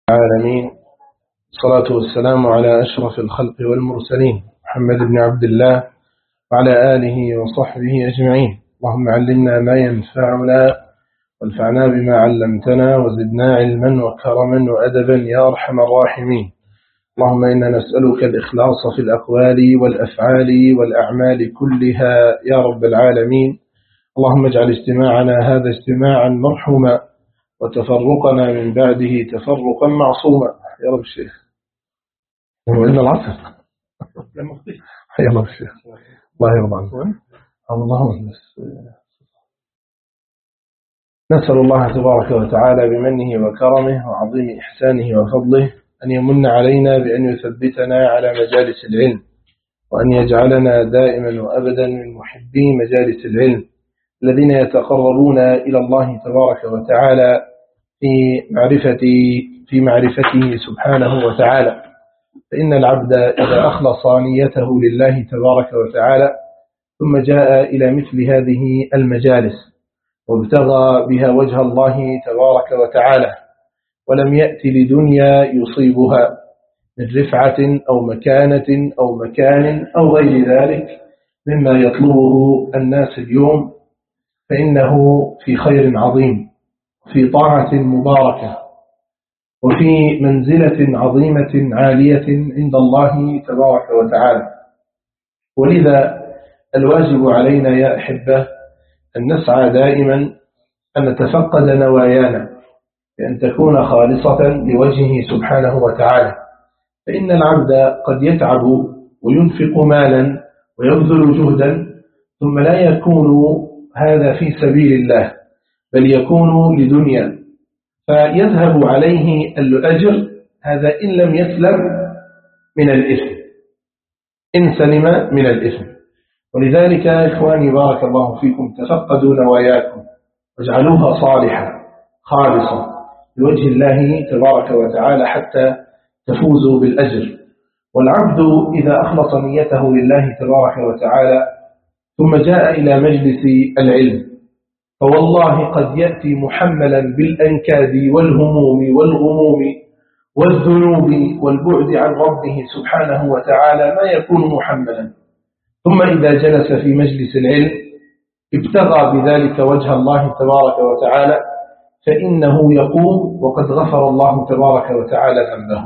العالمين. الصلاة والسلام على أشرف الخلق والمرسلين محمد بن عبد الله وعلى آله وصحبه أجمعين. اللهم علمنا ما ينفعنا وانفعنا بما علمتنا وزدنا علما وكرما وأدبا يا أرحم الراحمين. اللهم إنا نسألك الإخلاص في الأقوال والأفعال والأعمال كلها يا رب العالمين. اللهم اجعل اجتماعنا هذا اجتماعا مرحوما وتفرقنا من بعده تفرقا معصوما يا رب الشيخ. وإن العصر يا رب الشيخ الله يرضى عنك. اللهم نسأل الله تبارك وتعالى بمنه وكرمه وعظيم إحسانه وفضله أن يمن علينا بأن يثبتنا على مجالس العلم، وأن يجعلنا دائما وأبدا من محبي مجالس العلم الذين يتقربون إلى الله تبارك وتعالى في معرفته سبحانه وتعالى. فإن العبد إذا أخلص نيته لله تبارك وتعالى ثم جاء إلى مثل هذه المجالس وابتغى بها وجه الله تبارك وتعالى ولم يأتي لدنيا يصيبها من رفعة أو مكانة أو مكان أو غير ذلك مما يطلبه الناس اليوم، فإنه في خير عظيم، في طاعة مباركة، وفي منزلة عظيمة عالية عند الله تبارك وتعالى. ولذا الواجب علينا يا أحبة أن نسعى دائما أن نتفقد نوايانا بأن تكون خالصة لوجهه سبحانه وتعالى. فإن العبد قد يتعب وينفق مالا ويبذل جهدا ثم لا يكون هذا في سبيل الله بل يكون لدنيا، فيذهب عليه الأجر هذا إن لم يسلم من الإثم، إن سلم من الإثم. ولذلك إخواني بارك الله فيكم تفقدوا نواياكم واجعلوها صالحة خالصة لوجه الله تبارك وتعالى حتى تفوزوا بالأجر. والعبد إذا أخلص نيته لله تبارك وتعالى ثم جاء إلى مجلس العلم فوالله قد يأتي محملا بالأنكاد والهموم والغموم والذنوب والبعد عن ربه سبحانه وتعالى ما يكون محملا، ثم إذا جلس في مجلس العلم ابتغى بذلك وجه الله تبارك وتعالى فإنه يقوم وقد غفر الله تبارك وتعالى ذنبه.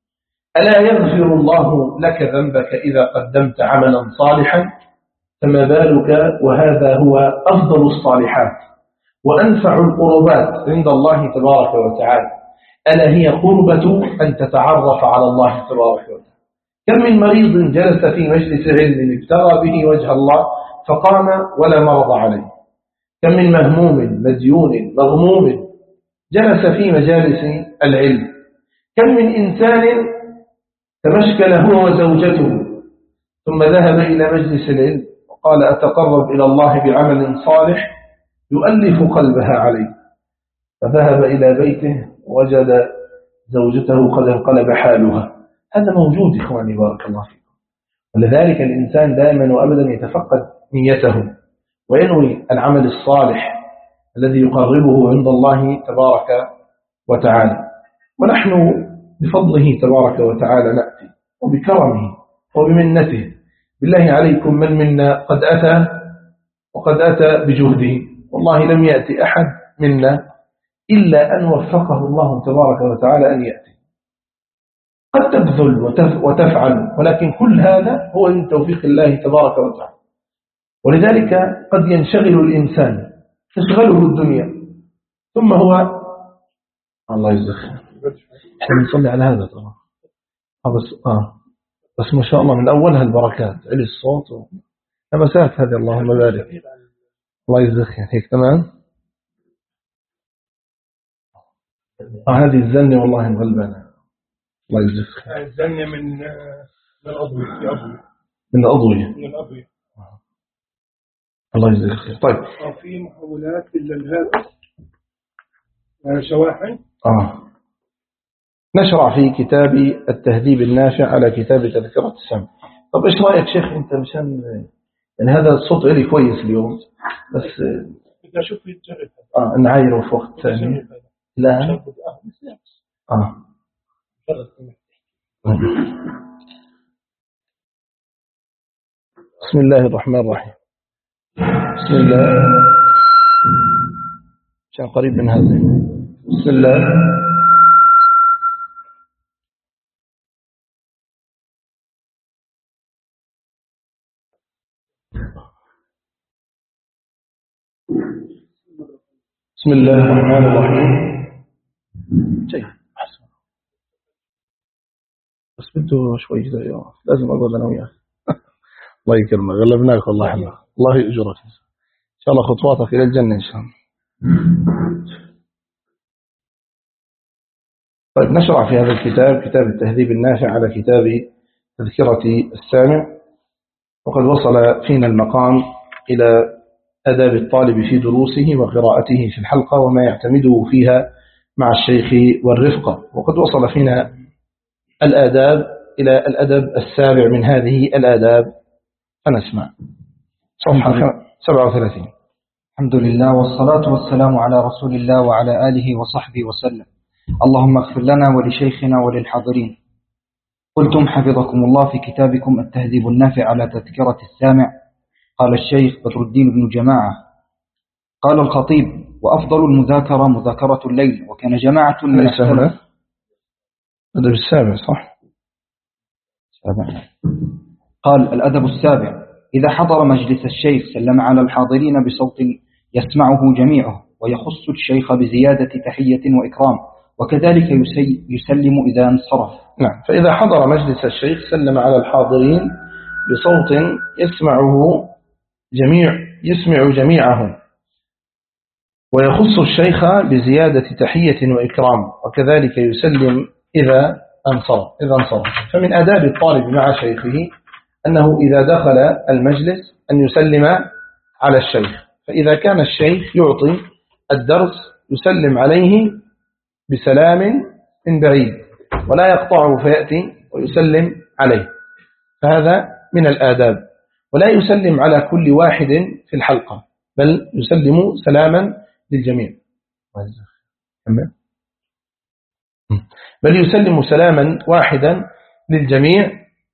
ألا يغفر الله لك ذنبك إذا قدمت عملا صالحا؟ فما بالك وهذا هو أفضل الصالحات وأنفع القربات عند الله تبارك وتعالى. ألا هي قربة أن تتعرف على الله تبارك وتعالى. كم من مريض جلس في مجلس علم ابتغى به وجه الله فقام ولا مرض عليه، كم من مهموم مديون مغموم جلس في مجالس العلم، كم من إنسان تمشكل هو وزوجته ثم ذهب إلى مجلس العلم وقال أتقرب إلى الله بعمل صالح يؤلف قلبها عليه، فذهب إلى بيته وجد زوجته قد انقلب حالها. هذا موجود إخواني بارك الله فيكم. ولذلك الإنسان دائما وأبدا يتفقد نيته وينوي العمل الصالح الذي يقربه عند الله تبارك وتعالى. ونحن بفضله تبارك وتعالى نأتي وبكرمه وبمنته. بالله عليكم من منا قد أتى وقد أتى بجهده؟ والله لم يأتي أحد منا إلا أن وفقه الله تبارك وتعالى أن يأتي. قد تبذل وتفعل، ولكن كل هذا هو من توفيق الله تبارك وتعالى. ولذلك قد ينشغل الإنسان تشغله الدنيا ثم هو الله يزخر احنا نصلي على هذا طبعا بس ما شاء الله من أولها البركات علي الصوت نبسات هذه اللهم بارك. الله يزخر هيك تمام. هذه الزنة والله مغلبانة. الله يزخر الزنة من الأضوية من الأضوية. الله يجزيك خير. طيب في محاولات للهذا شواحن نشرع في كتاب التهذيب النافع على كتاب تذكرة السمع. طب ايش رأيك شيخ انت مشان يعني هذا الصوت لي كويس اليوم بس إذا شوف يتجرب نعايره في وقت ثاني. لا بسم الله الرحمن الرحيم. بسم الله، عشان قريب من هذا. بسم الله. بسم الله الرحمن الرحيم. جيد، حسن. بس بده شوي كذا، لازم أقعد أنا وياك. الله يكرمك، غلبناك والله. حنا الله يأجرك إن شاء الله، خطواتك إلى الجنة إن شاء الله. طيب، نشرع في هذا الكتاب، كتاب التهذيب النافع على كتاب تذكرة السامع. وقد وصل فينا المقام إلى أداب الطالب في دروسه وقراءته في الحلقة وما يعتمده فيها مع الشيخ والرفقة. وقد وصل فينا الآداب إلى الأدب السابع من هذه الآداب، فنسمع صفحة 37. الحمد لله والصلاة والسلام على رسول الله وعلى آله وصحبه وسلم. اللهم اغفر لنا ولشيخنا وللحاضرين. قلتم حفظكم الله في كتابكم التهذيب النافع على تذكرة السامع. قال الشيخ بدر الدين بن جماعة. قال الخطيب: وأفضل المذاكرة مذاكرة الليل، وكان جماعة من السلف. الأدب السابع صح؟ سابع. قال: الأدب السابع: إذا حضر مجلس الشيخ سلم على الحاضرين بصوت يسمعه جميعه، ويخص الشيخ بزيادة تحية وإكرام، وكذلك يسلم إذا انصرف. نعم، فإذا حضر مجلس الشيخ سلم على الحاضرين بصوت يسمع جميعهم، ويخص الشيخ بزيادة تحية وإكرام، وكذلك يسلم إذا انصرف. فمن آداب الطالب مع شيخه أنه إذا دخل المجلس أن يسلم على الشيخ، فإذا كان الشيخ يعطي الدرس يسلم عليه بسلام من بعيد، ولا يقطعه فيأتي ويسلم عليه، فهذا من الآداب. ولا يسلم على كل واحد في الحلقة، بل يسلم سلاما للجميع، بل يسلم سلاما واحدا للجميع،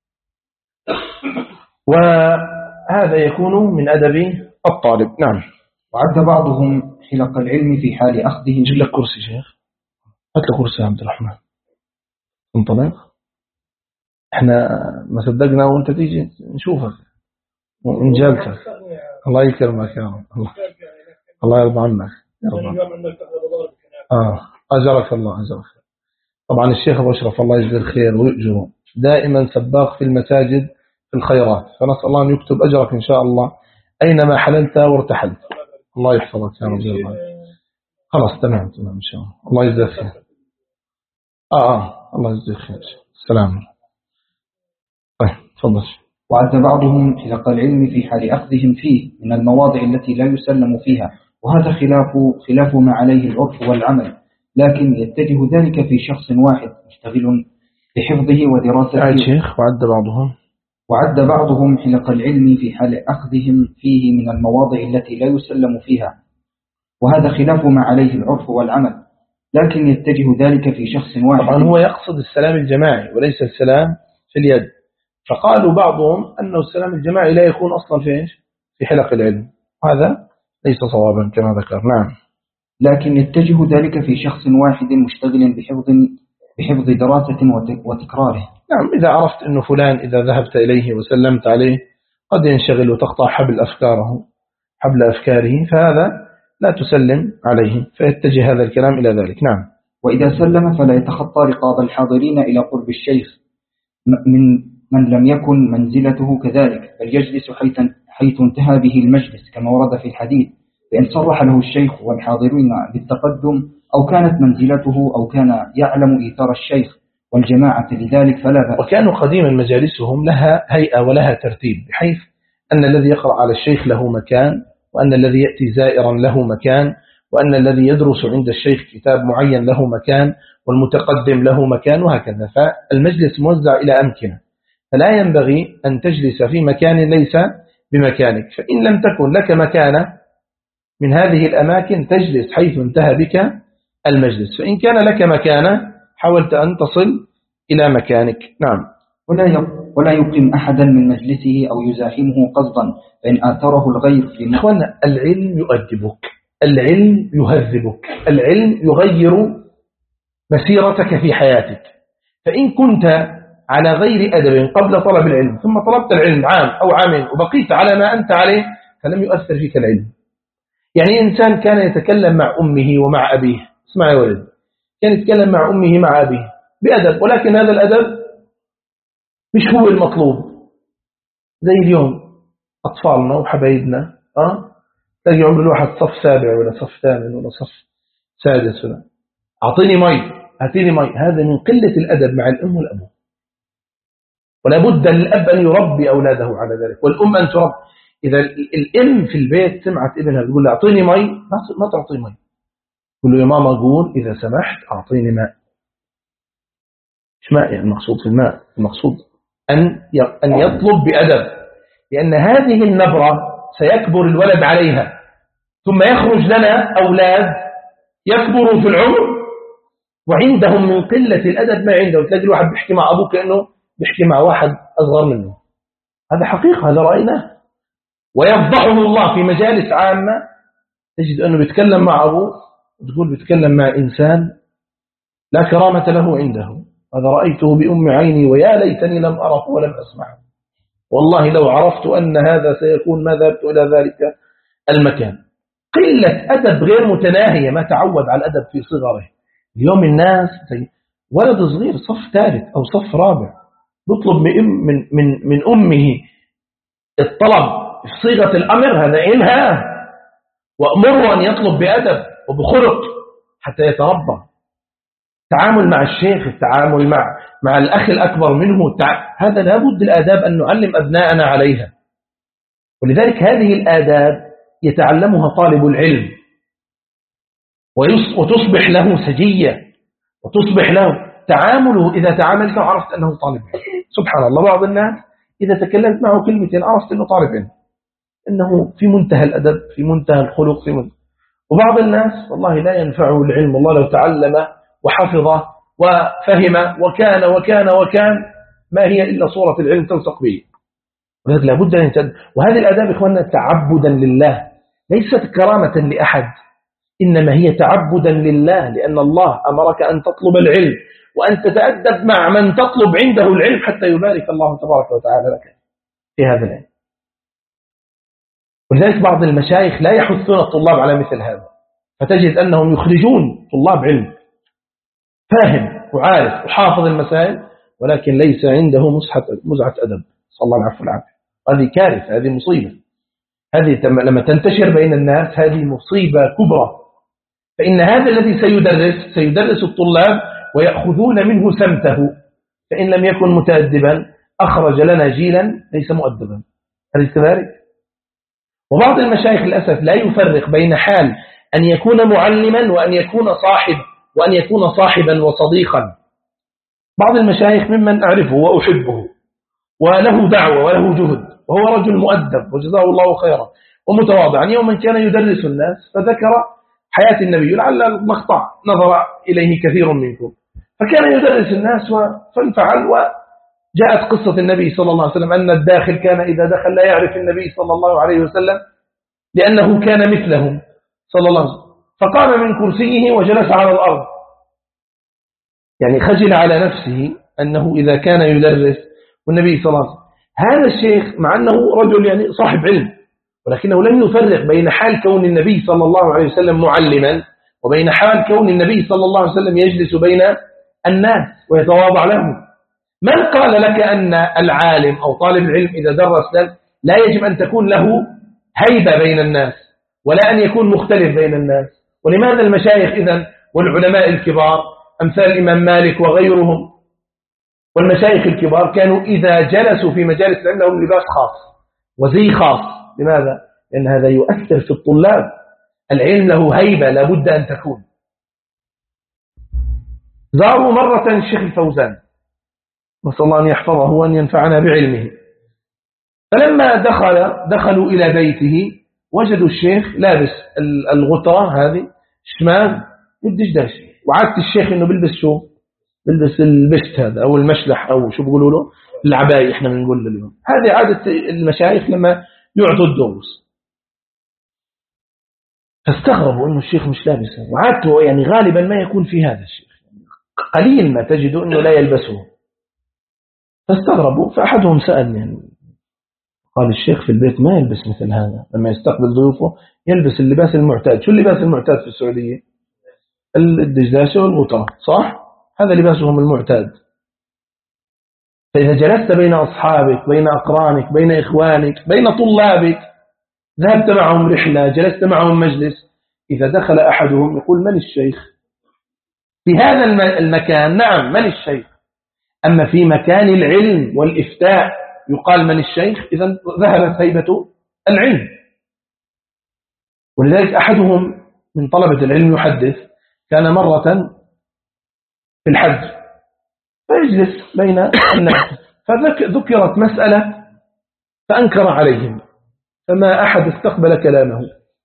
وهذا يكون من أدب الطالب. نعم. وعد بعضهم حلق العلم في حال أخذه. جيب لك كرسي شيخ، هات لك كرسي يا عبد الرحمن. انطلق، احنا ما صدقنا وانت تيجي نشوفك ونجالسك. الله يكرمك يا رب، الله يرضى عنك يا رب. أجرك الله، أجرك. طبعا الشيخ أبو أشرف الله يجزيه الخير ويؤجره، دائما سباق في المساجد في الخيرات، فنسأل الله أن يكتب أجرك إن شاء الله أينما حللت وارتحلت. الله يحفظك يا رب. خلاص تمام إن شاء الله. الله يجزيه الخير. الله يجزيه الخير. السلام. طيب تفضل. وعد بعضهم حلق العلم في حال أخذهم فيه من المواضع التي لا يسلم فيها، وهذا خلاف ما عليه العرف والعمل، لكن يتجه ذلك في شخص واحد مشتغل بحفظه ودراسته. شيخ. وعد بعضهم حلق العلم في حال أخذهم فيه من المواضع التي لا يسلم فيها، وهذا خلاف ما عليه العرف والعمل، لكن يتجه ذلك في شخص واحد. طبعا هو يقصد السلام الجماعي وليس السلام في اليد، فقالوا بعضهم أنه السلام الجماعي لا يكون أصلا في حلق العلم، هذا ليس صوابا كما ذكر. نعم. لكن يتجه ذلك في شخص واحد مشتغل بحفظ دراسة وتكراره. نعم، إذا عرفت أنه فلان إذا ذهبت إليه وسلمت عليه قد ينشغل وتقطع حبل أفكاره، فهذا لا تسلم عليه، فيتجه هذا الكلام إلى ذلك. نعم. وإذا سلم فلا يتخطى رقاب الحاضرين إلى قرب الشيخ من لم يكن منزلته كذلك، بل يجلس حيث انتهى به المجلس، كما ورد في الحديث: فإن صرح له الشيخ والحاضرين بالتقدم أو كانت منزلته أو كان يعلم إيثار الشيخ والجماعة لذلك فلا بأس. وكانوا قديما مجالسهم لها هيئة ولها ترتيب، بحيث أن الذي يقرأ على الشيخ له مكان، وأن الذي يأتي زائرا له مكان، وأن الذي يدرس عند الشيخ كتاب معين له مكان، والمتقدم له مكان، وهكذا. فالمجلس موزع إلى أمكنة، فلا ينبغي أن تجلس في مكان ليس بمكانك، فإن لم تكن لك مكانة من هذه الأماكن تجلس حيث انتهى بك المجلس، فإن كان لك مكانة حاولت أن تصل إلى مكانك. نعم. ولا يقيم أحدا من مجلسه أو يزاحمه قصدا فإن آثره الغير. إخوانا، العلم يؤدبك، العلم يهذبك، العلم يغير مسيرتك في حياتك. فإن كنت على غير أدب قبل طلب العلم ثم طلبت العلم عام أو عامين وبقيت على ما أنت عليه فلم يؤثر فيك العلم. يعني إنسان كان يتكلم مع أمه ومع أبيه، اسمع يا ولد، كان يتكلم مع أمه مع أبيه بأدب، ولكن هذا الأدب مش هو المطلوب. زي اليوم أطفالنا وحبايبنا تلاقي عمر الواحد صف 7 ولا صف 8 ولا صف 6 ولا أعطيني مي أعطيني مي. هذا من قلة الأدب مع الأم والأبو. ولا بد للأب أن يربي أولاده على ذلك، والأم أن تربي. إذا الأم في البيت سمعت ابنها تقول له أعطيني مي، ما تعطي مي، تقول له يا ماما قول إذا سمحت أعطيني ماء. مش ماء يعني المقصود في الماء، المقصود أن يطلب بأدب، لأن هذه النبرة سيكبر الولد عليها، ثم يخرج لنا أولاد يكبروا في العمر وعندهم من قلة الأدب ما عنده. تلاقي الواحد بيحكي مع أبوه كأنه بيحكي مع واحد أصغر منه. هذا حقيقة، هذا رأيناه. ويفضحه الله في مجالس عامة، تجد أنه بيتكلم مع أبوه وتقول بيتكلم مع إنسان لا كرامة له عنده. هذا رأيته بأم عيني ويا ليتني لم أره ولم أسمعه، والله لو عرفت أن هذا سيكون ما ذهبت إلى ذلك المكان. قلة أدب غير متناهية، ما تعود على الأدب في صغره. اليوم الناس ولد صغير صف 3 أو صف 4 بيطلب من أمه الطلب في صيغة الأمر، هذا إلها، وأمره أن يطلب بأدب وبخلق حتى يتربى. التعامل مع الشيخ، التعامل مع الأخ الأكبر منه، هذا لابد الآداب أن نعلم أبناءنا عليها. ولذلك هذه الآداب يتعلمها طالب العلم وتصبح له سجية، وتصبح له تعامله. إذا تعاملت عرفت أنه طالب علم. سبحان الله، بعض الناس إذا تكلمت معه كلمتين عرفت أنه طالب علم، أنه في منتهى الأدب، في منتهى الخلق، وبعض الناس والله لا ينفعه العلم، والله لو تعلم وحفظ وفهم وكان ما هي إلا صورة العلم تلصق به. ولذلك لابد أن يتعلم. وهذه الآداب إخواننا تعبدا لله، ليست كرامة لأحد، إنما هي تعبدا لله، لأن الله أمرك أن تطلب العلم وأن تتأدب مع من تطلب عنده العلم حتى يبارك الله تبارك وتعالى لك في هذا العلم. ولذلك بعض المشايخ لا يحثون الطلاب على مثل هذا، فتجد أنهم يخرجون طلاب علم فاهم وعارف وحافظ المسائل، ولكن ليس عنده مزعة أدب، صلى الله عليه وسلم. هذه كارثة، هذه مصيبة. هذه لما تنتشر بين الناس هذه مصيبة كبرى. فإن هذا الذي سيدرس الطلاب ويأخذون منه سمته، فإن لم يكن متأدبا أخرج لنا جيلا ليس مؤدبا. هل كذلك؟ وبعض المشايخ للأسف لا يفرق بين حال أن يكون معلما وأن يكون صاحبا وصديقا. بعض المشايخ ممن أعرفه وأحبه وله دعوة وله جهد، وهو رجل مؤدب وجزاه الله خيرا ومتواضعا. يوما كان يدرس الناس فذكر حياة النبي، لعل المقطع نظر إليه كثير منكم، فكان يدرس الناس فانفعل. وجاءت قصة النبي صلى الله عليه وسلم أن الداخل كان إذا دخل لا يعرف النبي صلى الله عليه وسلم لأنه كان مثلهم صلى الله عليه وسلم، فقام من كرسيه وجلس على الأرض، يعني خجل على نفسه أنه إذا كان يدرس والنبي صلى الله عليه وسلم. هذا الشيخ مع أنه رجل يعني صاحب علم، ولكنه لم يفرق بين حال كون النبي صلى الله عليه وسلم معلما وبين حال كون النبي صلى الله عليه وسلم يجلس بين الناس ويتواضع لهم. من قال لك أن العالم أو طالب العلم إذا درس لا يجب أن تكون له هيبة بين الناس ولا أن يكون مختلف بين الناس؟ ولماذا المشايخ إذن والعلماء الكبار أمثال الإمام مالك وغيرهم والمشايخ الكبار كانوا إذا جلسوا في مجالس العلم لهم لباس خاص وزي خاص؟ لماذا؟ لأن هذا يؤثر في الطلاب. العلم له هيبة لابد أن تكون. زاروا مرة الشيخ الفوزان، نسأل الله أن يحفظه وأن ينفعنا بعلمه. فلما دخلوا إلى بيته وجدوا الشيخ لابس الغترة هذه شمال والدشداش، وعادة الشيخ إنه بيلبس شو؟ بلبس البشت هذا أو المشلح أو شو بيقولوا له العباية، إحنا بنقول له اليوم. هذه عادة المشايخ لما يعطوا الدروس. فاستغربوا إنه الشيخ مش لابسه، وعادته يعني غالبا ما يكون في هذا الشيخ، قليل ما تجد إنه لا يلبسه. فاستغربوا، فأحدهم سألني يعني قال الشيخ في البيت ما يلبس مثل هذا، لما يستقبل ضيوفه يلبس اللباس المعتاد. شو اللباس المعتاد في السعودية؟ الدجداشة والغطاء، صح؟ هذا لباسهم المعتاد. فإذا جلست بين أصحابك، بين أقرانك، بين إخوانك، بين طلابك، ذهبت معهم رحلة، جلست معهم مجلس، إذا دخل أحدهم يقول من الشيخ؟ في هذا المكان نعم من الشيخ، أما في مكان العلم والإفتاء يقال من الشيخ، إذا ذهبت هيبة العلم. ولذلك أحدهم من طلبة العلم يحدث كان مرة في الحج فيجلس بين الناس، فذكرت مسألة فأنكر عليهم، فما أحد استقبل كلامه،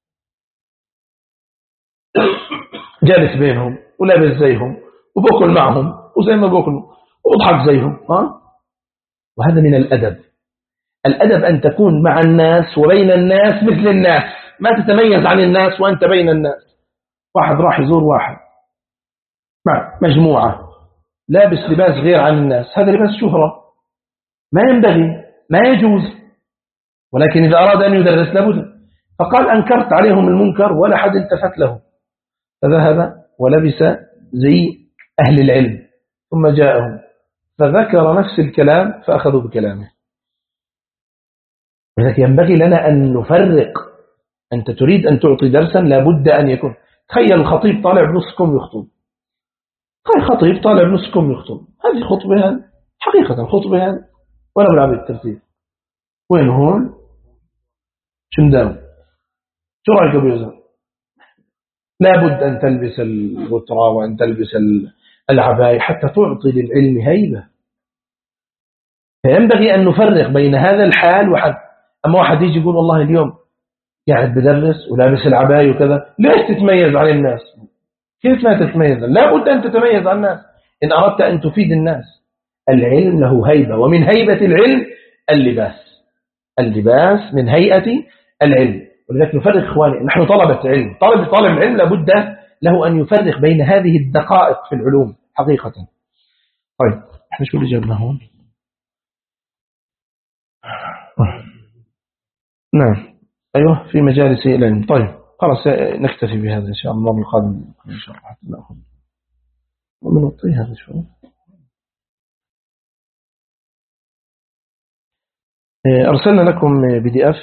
جالس بينهم ولابس زيهم وبأكل معهم وزي ما بأكلوا وأضحك زيهم. وهذا من الأدب. الأدب أن تكون مع الناس وبين الناس مثل الناس، ما تتميز عن الناس وأنت بين الناس. واحد راح يزور واحد مع مجموعة لابس لباس غير عن الناس، هذا لباس شهرة، ما ينبغي، ما يجوز، ولكن إذا أراد أن يدرس لابد. فقال أنكرت عليهم المنكر ولا حد التفت له، فذهب ولبس زي أهل العلم، ثم جاءهم فذكر نفس الكلام فأخذوا بكلامه. لذلك ينبغي لنا أن نفرق. أنت تريد أن تعطي درسا لابد أن يكون، تخيل الخطيب طالع بنصكم يخطب، خطيب طالع بنصكم يخطب، هذه خطبة حقيقة، خطبة ولا بلعب الترتيب. وين هون شمداو، شو رأيك أبو يزن؟ لابد أن تلبس الغترة وأن تلبس العباية حتى تعطي للعلم هيبة. فينبغي أن نفرق بين هذا الحال وحد. أما واحد يجي يقول والله اليوم قاعد بدرس ولابس العباية وكذا، ليش تتميز عن الناس؟ كيف ما تتميز؟ لابد أن تتميز عن الناس إن أردت أن تفيد الناس. العلم له هيبة، ومن هيبة العلم اللباس من هيئة العلم. ولذلك نفرق إخواني، نحن طلبة علم، طالب العلم لابد له أن يفرق بين هذه الدقائق في العلوم حقيقة. طيب احنا شو اللي جابنا هون؟ نعم أيوه في مجالس العلم. طيب خلاص نكتفي بهذا إن شاء الله القادم إن شاء الله. نأخذ ومن نطي هذا شوي. أرسلنا لكم PDF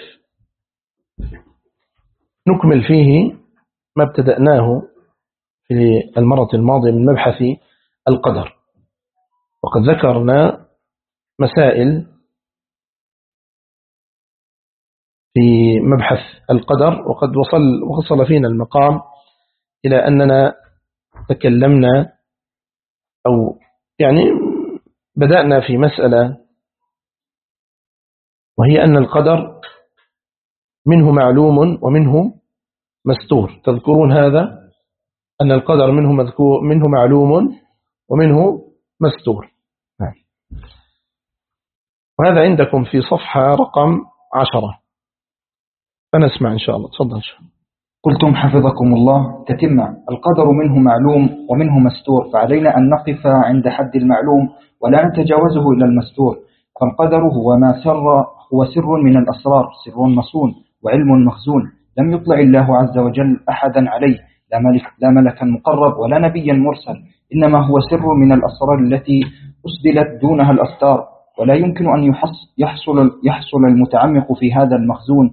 نكمل فيه ما ابتدأناه في المرة الماضية من مبحث القدر، وقد ذكرنا مسائل في مبحث القدر، وقد وصل فينا المقام إلى أننا تكلمنا أو يعني بدأنا في مسألة، وهي أن القدر منه معلوم ومنه مستور. تذكرون هذا، أن القدر منه معلوم ومنه مستور. وهذا عندكم في صفحة رقم 10، فنسمع إن شاء الله. تفضل. قلتم حفظكم الله تتمة: القدر منه معلوم ومنه مستور، فعلينا أن نقف عند حد المعلوم ولا نتجاوزه إلى المستور. فالقدر هو سر من الأسرار، سر مصون وعلم مخزون، لم يطلع الله عز وجل أحدا عليه، لا ملكا مقرب ولا نبيا مرسل، إنما هو سر من الأسرار التي أسدلت دونها الأستار، ولا يمكن أن يحصل المتعمق في هذا المخزون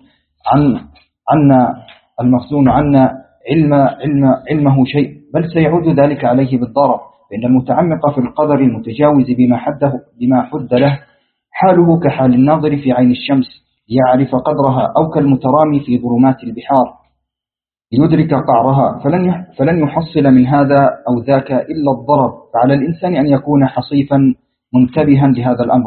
عنا علمه شيء، بل سيعود ذلك عليه بالضرر. فإن المتعمق في القدر المتجاوز بما حد له حاله كحال الناظر في عين الشمس ليعرف قدرها، أو كالمترامي في ظلمات البحار ليدرك قعرها، فلن يحصل من هذا أو ذاك إلا الضرر. فعلى الإنسان أن يكون حصيفا منتبها لهذا الأمر.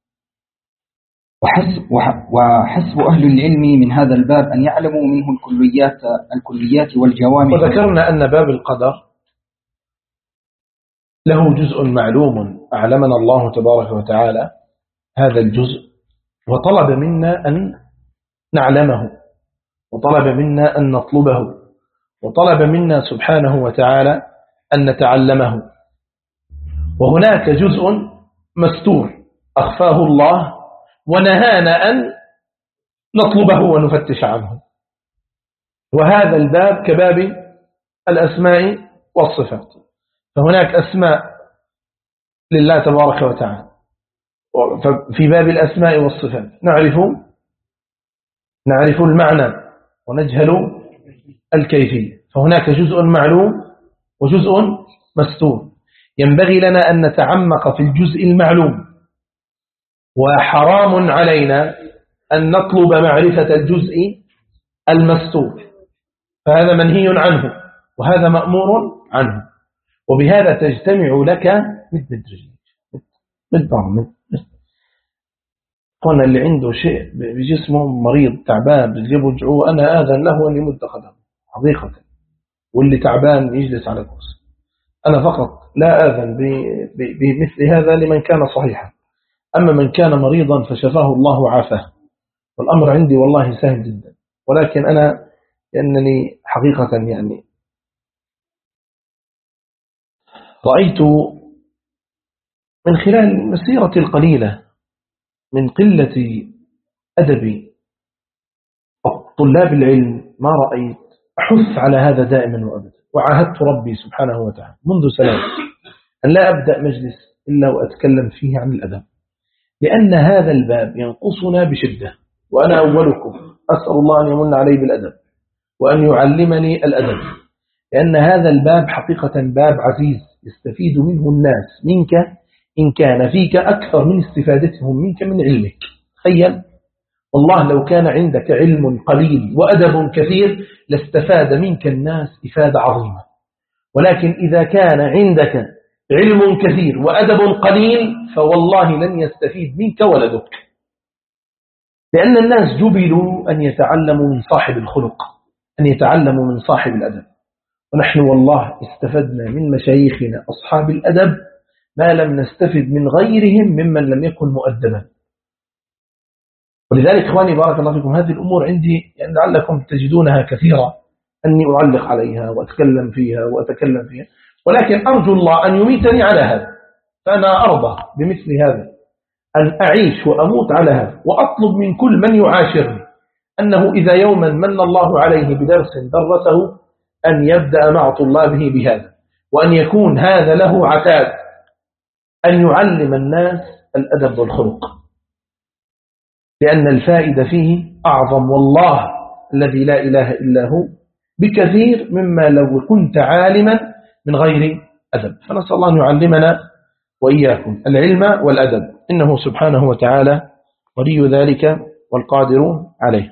وحسب أهل العلم من هذا الباب أن يعلموا منه الكليات والجوامع. وذكرنا أن باب القدر له جزء معلوم أعلمنا الله تبارك وتعالى هذا الجزء، وطلب منا أن نعلمه، وطلب منا أن نطلبه، وطلب منا سبحانه وتعالى أن نتعلمه. وهناك جزء مستور أخفاه الله ونهانا أن نطلبه ونفتش عنه، وهذا الباب كباب الأسماء والصفات. فهناك أسماء لله تبارك وتعالى، في باب الأسماء والصفات نعرف المعنى ونجهل الكيفية. فهناك جزء معلوم وجزء مستور، ينبغي لنا أن نتعمق في الجزء المعلوم، وحرام علينا أن نطلب معرفة الجزء المستور، فهذا منهي عنه وهذا مأمور عنه. وبهذا تجتمع لك قلنا اللي عنده شيء بجسمه مريض تعبان بتجيبه وجعوه، أنا آذن له أن يمد قدمه حقيقة، واللي تعبان يجلس على كرسي. أنا فقط لا آذن بمثل هذا لمن كان صحيحا، أما من كان مريضا فشفاه الله وعافاه، والأمر عندي والله سهل جدا. ولكن أنا لأنني حقيقة يعني رأيت من خلال المسيرة القليلة من قلة أدب طلاب العلم ما رأيت أحث على هذا دائما وأبدا. وعاهدت ربي سبحانه وتعالى منذ سنوات أن لا أبدأ مجلس إلا وأتكلم فيه عن الأدب، لأن هذا الباب ينقصنا بشدة، وأنا أولكم أسأل الله أن يمن علي بالأدب وأن يعلمني الأدب، لأن هذا الباب حقيقة باب عزيز يستفيد منه الناس منك إن كان فيك أكثر من استفادتهم منك من علمك. تخيل والله لو كان عندك علم قليل وأدب كثير لاستفاد منك الناس إفادة عظيمة، ولكن إذا كان عندك علم كثير وأدب قليل فوالله لن يستفيد منك ولدك، لأن الناس جبلوا أن يتعلموا من صاحب الخلق، أن يتعلموا من صاحب الأدب. ونحن والله استفدنا من مشايخنا أصحاب الأدب ما لم نستفد من غيرهم ممن لم يكن مؤدبا. ولذلك إخواني بارك الله فيكم هذه الأمور عندي يعني لعلكم تجدونها كثيرة أني أعلق عليها وأتكلم فيها وأتكلم فيها، ولكن أرجو الله أن يميتني على هذا، فأنا أرضى بمثل هذا أن أعيش وأموت على هذا، وأطلب من كل من يعاشرني أنه إذا يوما من الله عليه بدرس درسه أن يبدأ مع طلابه بهذا، وأن يكون هذا له عتاد أن يعلم الناس الأدب والخلق، لأن الفائدة فيه أعظم والله الذي لا إله إلا هو بكثير مما لو كنت عالما من غير أدب. فنسأل الله أن يعلمنا وإياكم العلم والأدب، إنه سبحانه وتعالى ولي ذلك والقادر عليه.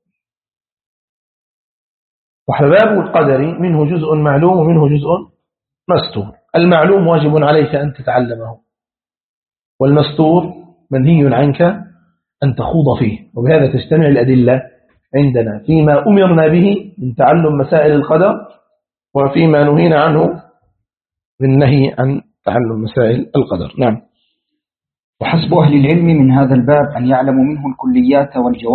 وحباب القدر منه جزء معلوم ومنه جزء مستور. المعلوم واجب عليك أن تتعلمه، والمستور منهي عنك أن تخوض فيه. وبهذا تجتمع الأدلة عندنا فيما أمرنا به من تعلم مسائل القدر، وفيما نهينا عنه من نهي عن تعلم مسائل القدر. نعم. وحسب أهل العلم من هذا الباب أن يعلموا منه الكليات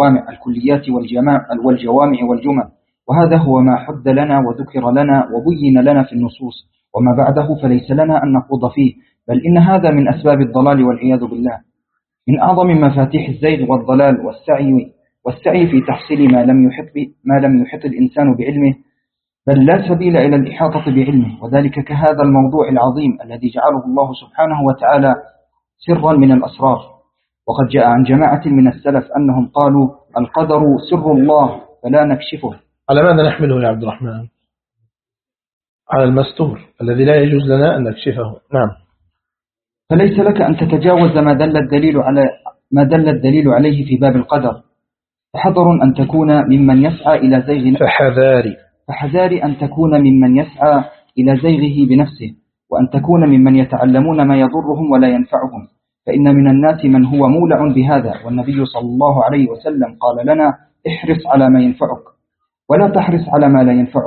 والجوامع والجمل، وهذا هو ما حد لنا وذكر لنا وبين لنا في النصوص، وما بعده فليس لنا أن نخوض فيه، بل إن هذا من أسباب الضلال والعياذ بالله، من أعظم مفاتيح الزيغ والضلال والسعي في تحصيل ما لم يحط الإنسان بعلمه، بل لا سبيل إلى الإحاطة بعلمه، وذلك كهذا الموضوع العظيم الذي جعله الله سبحانه وتعالى سرا من الأسرار. وقد جاء عن جماعة من السلف أنهم قالوا القدر سر الله فلا نكشفه. على ماذا نحمله يا عبد الرحمن؟ على المستور الذي لا يجوز لنا أن نكشفه. نعم. فليس لك أن تتجاوز ما دل الدليل عليه في باب القدر، فحذر أن تكون ممن يسعى إلى زيغ فحذار أن تكون ممن يسعى إلى زيغه بنفسه، وأن تكون ممن يتعلمون ما يضرهم ولا ينفعهم، فإن من الناس من هو مولع بهذا، والنبي صلى الله عليه وسلم قال لنا احرص على ما ينفعك ولا تحرص على ما لا ينفعك،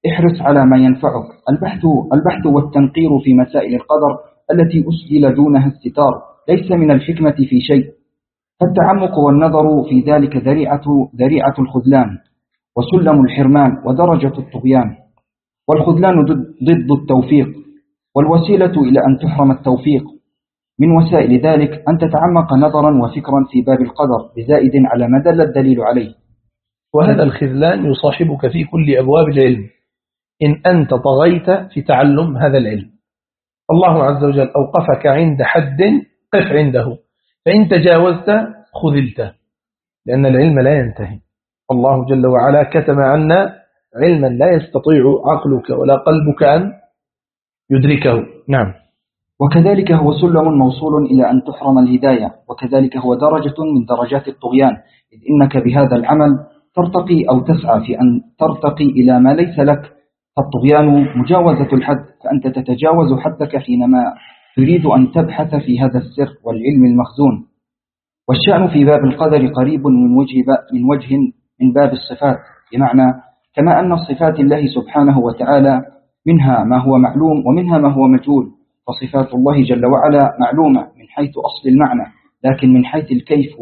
احرص على ما ينفعك. البحث والتنقير في مسائل القدر التي أسجل دونها الستار ليس من الحكمة في شيء، فالتعمق والنظر في ذلك ذريعة الخذلان وسلم الحرمان ودرجة الطغيان. والخذلان ضد التوفيق، والوسيلة إلى أن تحرم التوفيق من وسائل ذلك أن تتعمق نظرا وفكرا في باب القدر بزائد على ما دل الدليل عليه. وهذا الخذلان يصاحبك في كل أبواب العلم إن أنت طغيت في تعلم هذا العلم. الله عز وجل أوقفك عند حد قف عنده، فإن تجاوزت خذلت، لأن العلم لا ينتهي. الله جل وعلا كتم عنا علما لا يستطيع عقلك ولا قلبك أن يدركه. نعم. وكذلك هو سلم موصول إلى أن تحرم الهداية، وكذلك هو درجة من درجات الطغيان، إذ إنك بهذا العمل ترتقي أو تسعى في أن ترتقي إلى ما ليس لك. فالطغيان مجاوزة الحد، فأنت تتجاوز حدك حينما تريد أن تبحث في هذا السر والعلم المخزون. والشأن في باب القدر قريب من وجه من باب الصفات، بمعنى كما أن صفات الله سبحانه وتعالى منها ما هو معلوم ومنها ما هو مجهول، فصفات الله جل وعلا معلومة من حيث أصل المعنى، لكن من حيث الكيف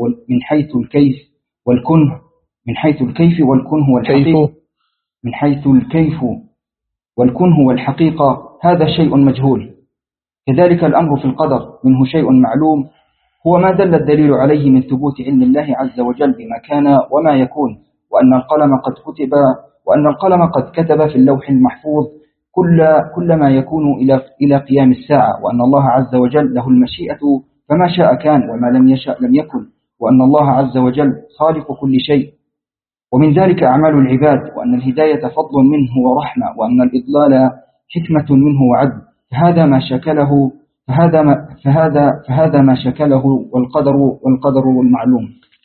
والكنه والحقيقة هذا شيء مجهول. كذلك الأمر في القدر منه شيء معلوم هو ما دل الدليل عليه من ثبوت علم الله عز وجل بما كان وما يكون، وأن القلم قد كتب في اللوح المحفوظ كل ما يكون إلى قيام الساعة، وأن الله عز وجل له المشيئة فما شاء كان وما لم يشاء لم يكن، وأن الله عز وجل خالق كل شيء. ومن ذلك أعمال العباد، وأن الهداية فضل منه ورحمة، وأن الإضلال حكمة منه وعدل. فهذا ما شكله والقدر المعلوم.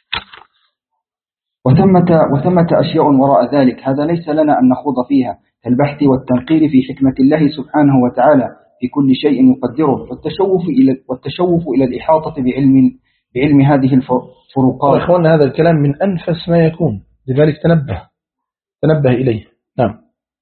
وثمة أشياء وراء ذلك، هذا ليس لنا أن نخوض فيها، كالبحث والتنقير في حكمة الله سبحانه وتعالى في كل شيء يقدره، والتشوف إلى الإحاطة بعلم هذه الفروقات. أخوانا هذا الكلام من أنفس ما يكون، لذلك تنبه إليه. نعم.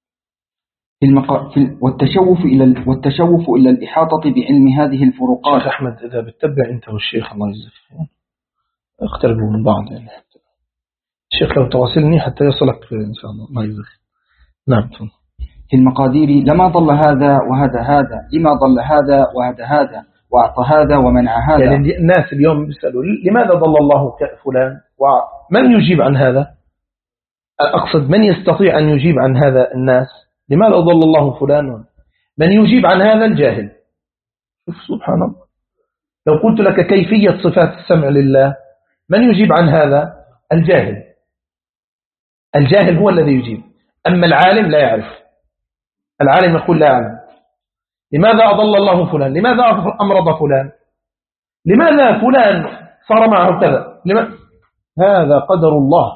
والتشوف إلى الإحاطة بعلم هذه الفروقات. شيخ أحمد إذا بتتبع أنت والشيخ الله يجزاك اقتربوا من بعض يعني. الشيخ لو تواصلني حتى يصلك إن شاء الله يجزاك. نعم. في المقادير لما ضل هذا وهذا، لما ضل هذا وهذا، وأعطى هذا ومنع هذا. يعني الناس اليوم بيسألوا لماذا ضل الله فلان، ومن يجيب عن هذا؟ أقصد من يستطيع أن يجيب عن هذا الناس؟ لماذا ضل الله فلان؟ من يجيب عن هذا؟ الجاهل. سبحان الله، لو قلت لك كيفية صفات السمع لله، من يجيب عن هذا؟ الجاهل. الجاهل هو الذي يجيب، أما العالم لا يعرف. العالم يقول لا أعلم. لماذا أضل الله فلان؟ لماذا أمرض فلان؟ لماذا فلان صار معه كذا؟ هذا قدر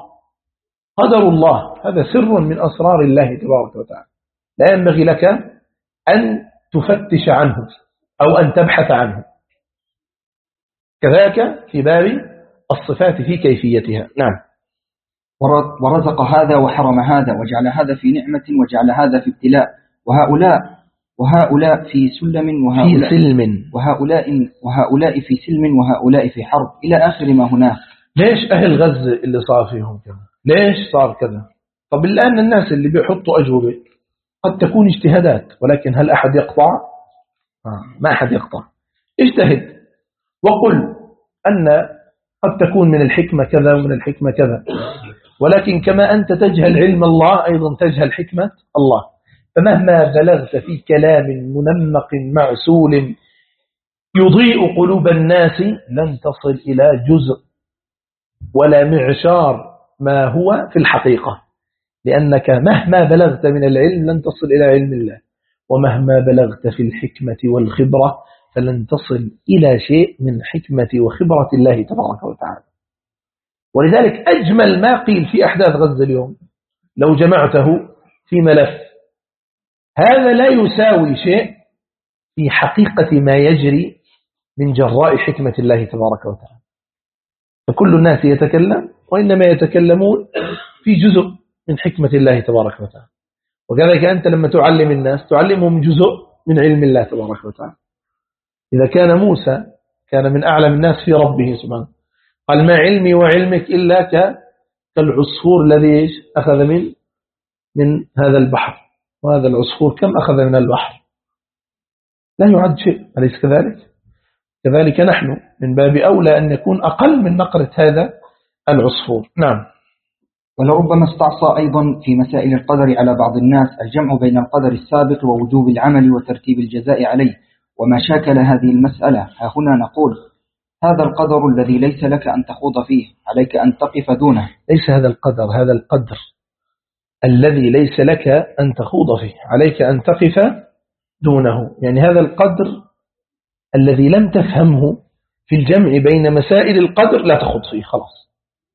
الله، هذا سر من أسرار الله تبارك وتعالى، لا ينبغي لك أن تفتش عنه أو أن تبحث عنه. كذلك في باب الصفات في كيفيتها. نعم. ورزق هذا وحرم هذا، وجعل هذا في نعمة وجعل هذا في ابتلاء، وهؤلاء في سلم وهؤلاء في سلم وهؤلاء في حرب، إلى آخر ما هناك. ليش أهل غزة اللي صار فيهم كذا؟ ليش صار كذا؟ طب الآن الناس اللي بيحطوا أجوبة قد تكون اجتهادات، ولكن هل أحد يقطع؟ ما أحد يقطع. اجتهد وقل أن قد تكون من الحكمة كذا ومن الحكمة كذا، ولكن كما أنت تجهل علم الله أيضا تجهل حكمة الله. فمهما بلغت في كلام منمق معسول يضيء قلوب الناس لن تصل إلى جزء ولا معشار ما هو في الحقيقة، لأنك مهما بلغت من العلم لن تصل إلى علم الله، ومهما بلغت في الحكمة والخبرة فلن تصل إلى شيء من حكمة وخبرة الله تبارك وتعالى. ولذلك أجمل ما قيل في أحداث غزة اليوم لو جمعته في ملف، هذا لا يساوي شيء في حقيقة ما يجري من جراء حكمة الله تبارك وتعالى. فكل الناس يتكلم، وإنما يتكلمون في جزء من حكمة الله تبارك وتعالى. وكذلك أنت لما تعلم الناس تعلمهم جزء من علم الله تبارك وتعالى. إذا كان موسى كان من أعلم الناس في ربه سبحانه، قال ما علمي وعلمك إلا كالعصفور الذي أخذ من هذا البحر، وهذا العصفور كم أخذ من البحر؟ لا يعد شيء، أليس كذلك؟ كذلك نحن من باب أولى أن نكون أقل من نقرة هذا العصفور. نعم. ولربما استعصى أيضا في مسائل القدر على بعض الناس الجمع بين القدر السابق ووجوب العمل وترتيب الجزاء عليه، وما شاكل هذه المسألة. ها هنا نقول هذا القدر الذي ليس لك أن تخوض فيه، عليك أن تقف دونه. ليس هذا القدر، هذا القدر الذي ليس لك أن تخوض فيه عليك أن تقف دونه. يعني هذا القدر الذي لم تفهمه في الجمع بين مسائل القدر لا تخوض فيه. خلاص.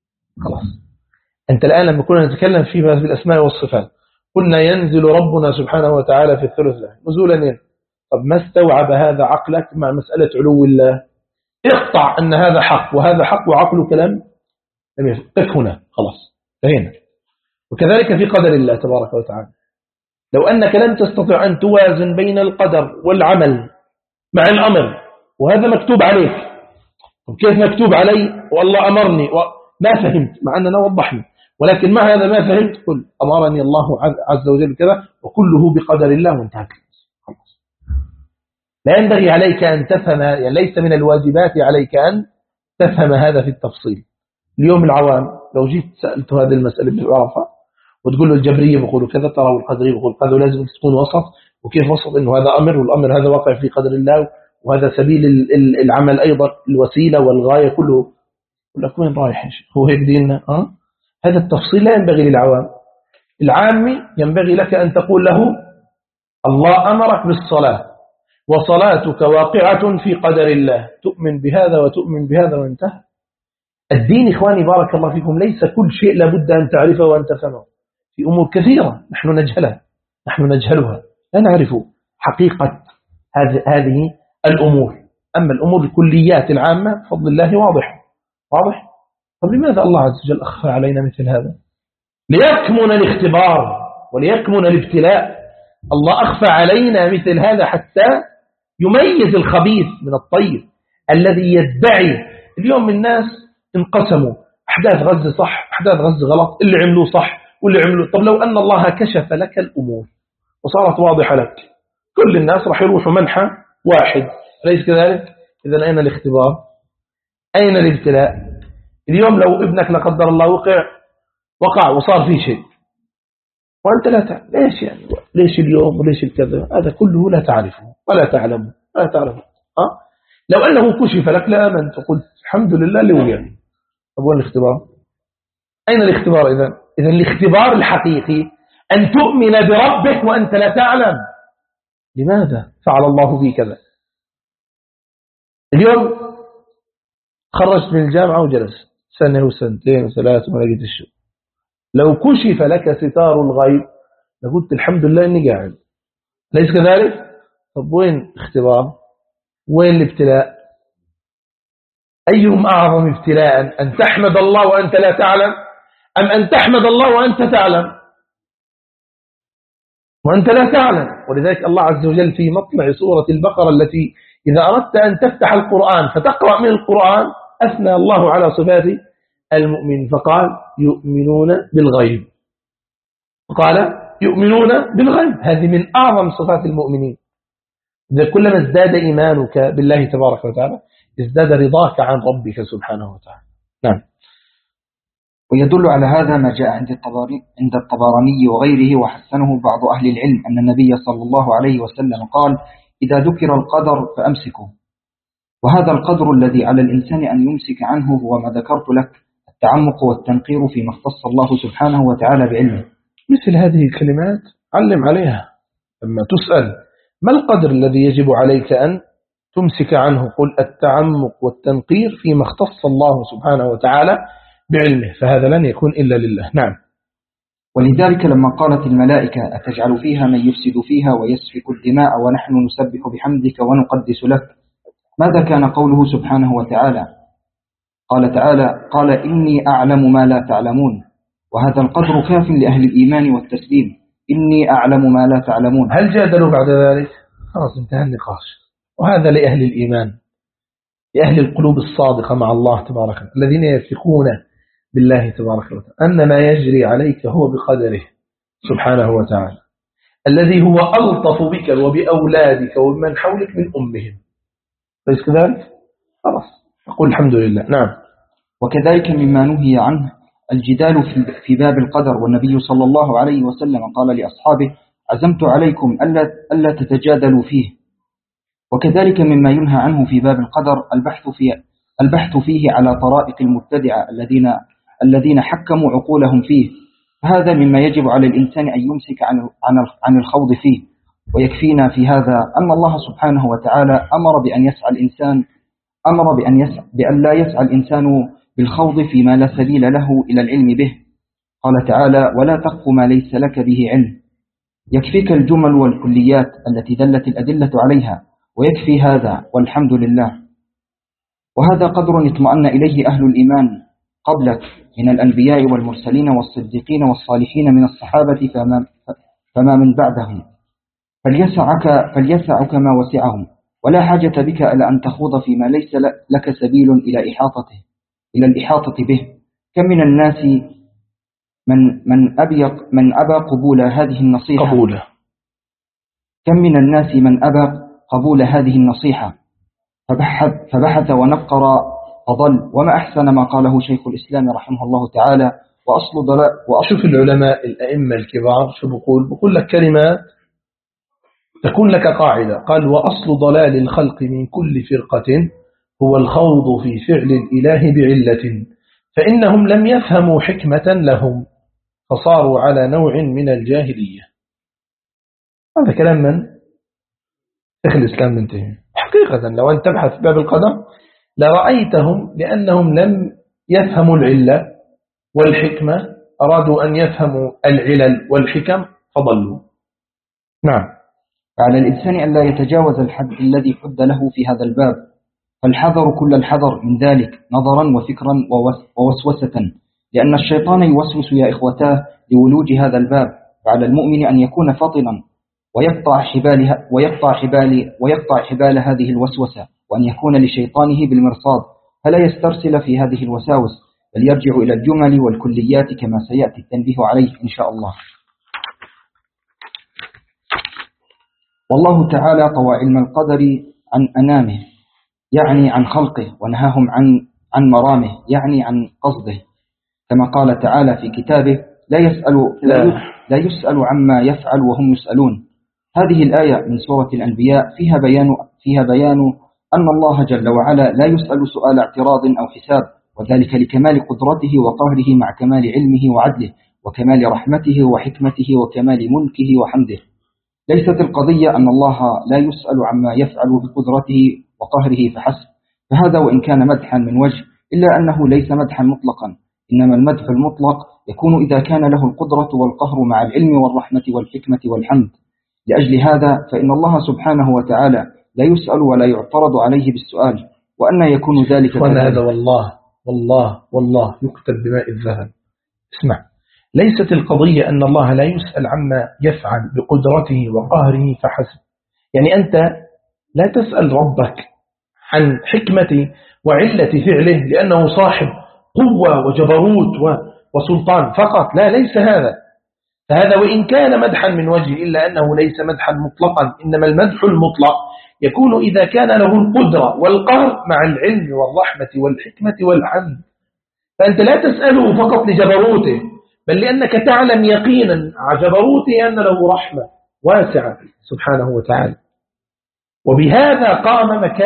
أنت الآن لما كنا نتكلم فيه في الأسماء والصفات قلنا ينزل ربنا سبحانه وتعالى في الثلث له نزولا. طب ما استوعب هذا عقلك مع مسألة علو الله؟ اقطع أن هذا حق وهذا حق وعقلك لم قف هنا. خلاص فهنا. وكذلك في قدر الله تبارك وتعالى، لو أنك لم تستطع أن توازن بين القدر والعمل مع الأمر وهذا مكتوب عليك، كيف مكتوب علي والله أمرني ما فهمت، مع أننا وضحنا، ولكن مع هذا ما فهمت قل أمرني الله عز وجل كذا وكله بقدر الله وانتهت. خلاص. لا ينبغي عليك أن تفهم، يعني ليس من الواجبات عليك أن تفهم هذا في التفصيل. اليوم العوام لو جيت سألت هذه المسألة بالعرفة وتقول له الجبرية بيقولوا كذا، ترى والقدرية بيقولوا كذا، ولازم تكون وسط. وكيف وسط؟ إنه هذا أمر والأمر هذا واقع في قدر الله، وهذا سبيل العمل أيضا الوسيلة والغاية كله. يقول لك وين رايح هو هيك ديننا؟ هذا التفصيل لا ينبغي للعوام. العامي ينبغي لك أن تقول له الله أمرك بالصلاة وصلاتك واقعة في قدر الله، تؤمن بهذا وتؤمن بهذا وانتهى. الدين إخواني بارك الله فيكم ليس كل شيء لابد أن تعرفه وأن تفهمه. في أمور كثيرة نحن نجهلها لا نعرف حقيقة هذه الأمور. أما الأمور الكليات العامة بفضل الله واضح. طب لماذا الله عز وجل أخفى علينا مثل هذا؟ ليكمن الاختبار وليكمن الابتلاء. الله أخفى علينا مثل هذا حتى يميز الخبيث من الطيب. الذي يدعي اليوم الناس انقسموا، أحداث غزة صح، أحداث غزة غلط، اللي عملوه صح واللي عملوه. طب لو أن الله كشف لك الأمور وصارت واضحة لك، كل الناس راح يروحوا منحى واحد، أليس كذلك؟ إذن أين الاختبار؟ أين الابتلاء؟ اليوم لو ابنك لا قدر الله وقع وصار فيه شيء وأنت لا تعلم ليش، يعني ليش اليوم وليش الكذا، هذا كله لا تعرفه ولا تعلمه. لو أنه كشف لك لا آمنت وقلت الحمد لله اللي وقعني. طب وين الاختبار؟ أين الاختبار؟ إذن الاختبار الحقيقي أن تؤمن بربك وأنت لا تعلم لماذا فعل الله بي كذا. اليوم خرجت من الجامعة وجلست سنة وسنتين وثلاثة وما لقيت الشغل. لو كشف لك ستار الغيب لقلت الحمد لله إني قاعد، ليس كذلك؟ طب وين اختبار؟ وين الابتلاء؟ أيهم أعظم ابتلاء، أن تحمد الله وأنت لا تعلم أم أن تحمد الله وأنت تعلم؟ وأنت لا تعلم. ولذلك الله عز وجل في مطلع سورة البقرة التي إذا أردت أن تفتح القرآن فتقرأ من القرآن أثنى الله على صفات المؤمن فقال يؤمنون بالغيب. هذه من أعظم صفات المؤمنين. إذا كلما ازداد إيمانك بالله تبارك وتعالى ازداد رضاك عن ربك سبحانه وتعالى. نعم. ويدل على هذا ما جاء عند الطبراني وغيره وحسنه بعض أهل العلم أن النبي صلى الله عليه وسلم قال إذا ذكر القدر فأمسكه. وهذا القدر الذي على الإنسان أن يمسك عنه هو ما ذكرت لك، التعمق والتنقير فيما اختص الله سبحانه وتعالى بعلمه. مثل هذه الكلمات علم عليها. لما تسأل ما القدر الذي يجب عليك أن تمسك عنه قل التعمق والتنقير فيما اختص الله سبحانه وتعالى بعلمه، فهذا لن يكون إلا لله. نعم. ولذلك لما قالت الملائكة أتجعل فيها من يفسد فيها ويسفك الدماء ونحن نسبح بحمدك ونقدس لك، ماذا كان قوله سبحانه وتعالى؟ قال تعالى قال إني أعلم ما لا تعلمون. وهذا القدر كاف لأهل الإيمان والتسليم، إني أعلم ما لا تعلمون. هل جادلوا بعد ذلك؟ خلاص انتهى النقاش. وهذا لأهل الإيمان، لأهل القلوب الصادقة مع الله تبارك وتعالى، الذين يثقون بالله تبارك وتعالى أن ما يجري عليك هو بقدره سبحانه وتعالى، الذي هو ألطف بك وبأولادك وبمن حولك من أمهم. ليس كذلك؟ خلاص أقول الحمد لله. نعم. وكذلك مما نهي عنه الجدال في باب القدر، والنبي صلى الله عليه وسلم قال لأصحابه: عزمت عليكم ألا تتجادلوا فيه. وكذلك مما ينهى عنه في باب القدر البحث فيه على طرائق المبتدعة الذين حكموا عقولهم فيه. هذا مما يجب على الإنسان أن يمسك عن الخوض فيه. ويكفينا في هذا أن الله سبحانه وتعالى أمر بأن لا يسعى الإنسان بالخوض فيما لا سبيل له إلى العلم به. قال تعالى: ولا تقف ما ليس لك به علم. يكفيك الجمل والكليات التي دلت الأدلة عليها، ويكفي هذا والحمد لله. وهذا قدر اطمأن إليه أهل الإيمان قبلك من الأنبياء والمرسلين والصديقين والصالحين من الصحابة فما من بعدهم، فليسعك ما وسعهم، ولا حاجة بك إلى أن تخوض فيما ليس لك سبيل إلى الإحاطة به. كم من الناس من أبى قبول هذه النصيحة كم من الناس من أبى قبول هذه النصيحة فبحث ونقر فضل. وما أحسن ما قاله شيخ الإسلام رحمه الله تعالى: شوف العلماء الأئمة الكبار شو بقول لك كلمات تكون لك قاعدة. قال: وأصل ضلال الخلق من كل فرقة هو الخوض في فعل الإله بعلة، فإنهم لم يفهموا حكمة لهم فصاروا على نوع من الجاهلية. هذا كلام من؟ شيخ الإسلام ابن تيمية. حقيقة لو أن تبحث باب القدر لرأيتهم لأنهم لم يفهموا العلة والحكمة، أرادوا أن يفهموا العلل والحكم فضلوا. نعم. على الإنسان أن لا يتجاوز الحد الذي حد له في هذا الباب، فالحذر كل الحذر من ذلك نظرا وفكرا ووسوسة، لأن الشيطان يوسوس يا إخوتاه لولوج هذا الباب. فعلى المؤمن أن يكون فطنا ويقطع حبال هذه الوسوسة، وأن يكون لشيطانه بالمرصاد، فلا يسترسل في هذه الوساوس، بل يرجع إلى الجمل والكليات كما سيأتي التنبيه عليه إن شاء الله. والله تعالى طوى علم القدر عن أنامه، يعني عن خلقه، ونهاهم عن مرامه، يعني عن قصده، كما قال تعالى في كتابه: لا يسأل عما يفعل وهم يسألون. هذه الآية من سورة الأنبياء فيها بيان أن الله جل وعلا لا يسأل سؤال اعتراض أو حساب، وذلك لكمال قدرته وقهره مع كمال علمه وعدله وكمال رحمته وحكمته وكمال ملكه وحمده. ليست القضية أن الله لا يسأل عما يفعل بقدرته وقهره فحسب، فهذا وإن كان مدحا من وجه إلا أنه ليس مدحا مطلقا، إنما المدح المطلق يكون إذا كان له القدرة والقهر مع العلم والرحمة والحكمة والحمد. لأجل هذا فإن الله سبحانه وتعالى لا يسأل ولا يعترض عليه بالسؤال، وأن يكون ذلك هذا والله يكتب بماء الذهب. اسمع، ليست القضية أن الله لا يسأل عما يفعل بقدرته وقهره فحسب. يعني أنت لا تسأل ربك عن حكمة وعلة فعله لأنه صاحب قوة وجبروت وسلطان فقط، لا، ليس هذا. فهذا وإن كان مدحا من وجه إلا أنه ليس مدحا مطلقا، إنما المدح المطلق يكون إذا كان له القدرة والقهر مع العلم والرحمة والحكمة والحمد. فأنت لا تسأله فقط لجبروته، بل لأنك تعلم يقينا جبروته أن له رحمة واسعة سبحانه وتعالى. وبهذا قام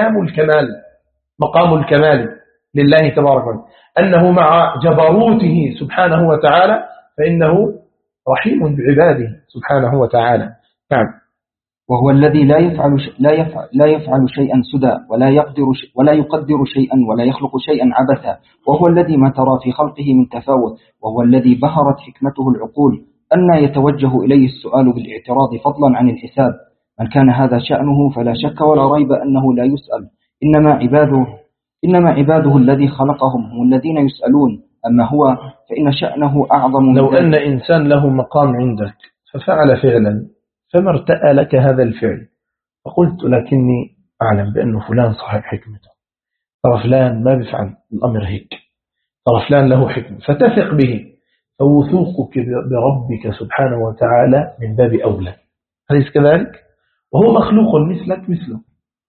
مقام الكمال لله تبارك وتعالى، أنه مع جبروته سبحانه وتعالى فإنه رحيم بعباده سبحانه وتعالى. نعم. وهو الذي لا يفعل شيئا سدى، ولا يقدر شيئا، ولا يخلق شيئا عبثا، وهو الذي ما ترى في خلقه من تفاوت، وهو الذي بهرت حكمته العقول أن يتوجه إليه السؤال بالاعتراض فضلا عن الحساب. من كان هذا شأنه فلا شك ولا ريب أنه لا يسأل، إنما عباده الذي خلقهم هم الذين يسألون، أما هو فإن شأنه أعظم. لو أن إنسان له مقام عندك ففعل فعلا فما ارتأى لك هذا الفعل؟ فقلت لكني أعلم بأنه فلان صاحب حكمته، ترى فلان ما بيفعل الأمر هيك، ترى فلان له حكمة فتثق به. فوثوقك بربك سبحانه وتعالى من باب أولى، أليس كذلك؟ وهو مخلوق مثلك مثله،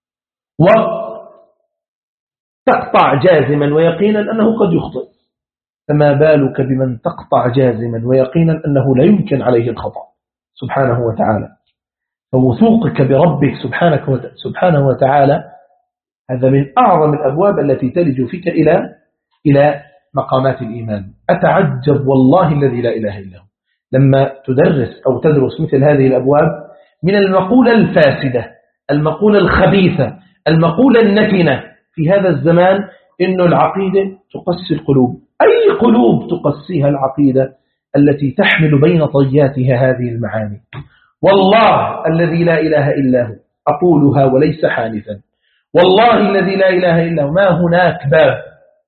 وتقطع جازما ويقينا أنه قد يخطئ، فما بالك بمن تقطع جازما ويقينا أنه لا يمكن عليه الخطأ سبحانه وتعالى. فوثوقك بربك سبحانه وتعالى هذا من أعظم الأبواب التي تلج فيك إلى مقامات الإيمان. أتعجب والله الذي لا إله إلا هو لما تدرس أو تدرس مثل هذه الأبواب من المقولة الفاسدة، المقولة الخبيثة، المقولة النتنة في هذا الزمان، إنه العقيدة تقسي القلوب. أي قلوب تقسيها العقيدة التي تحمل بين طياتها هذه المعاني؟ والله الذي لا إله إلا هو أقولها وليس حانثا، والله الذي لا إله إلا هو ما هناك باب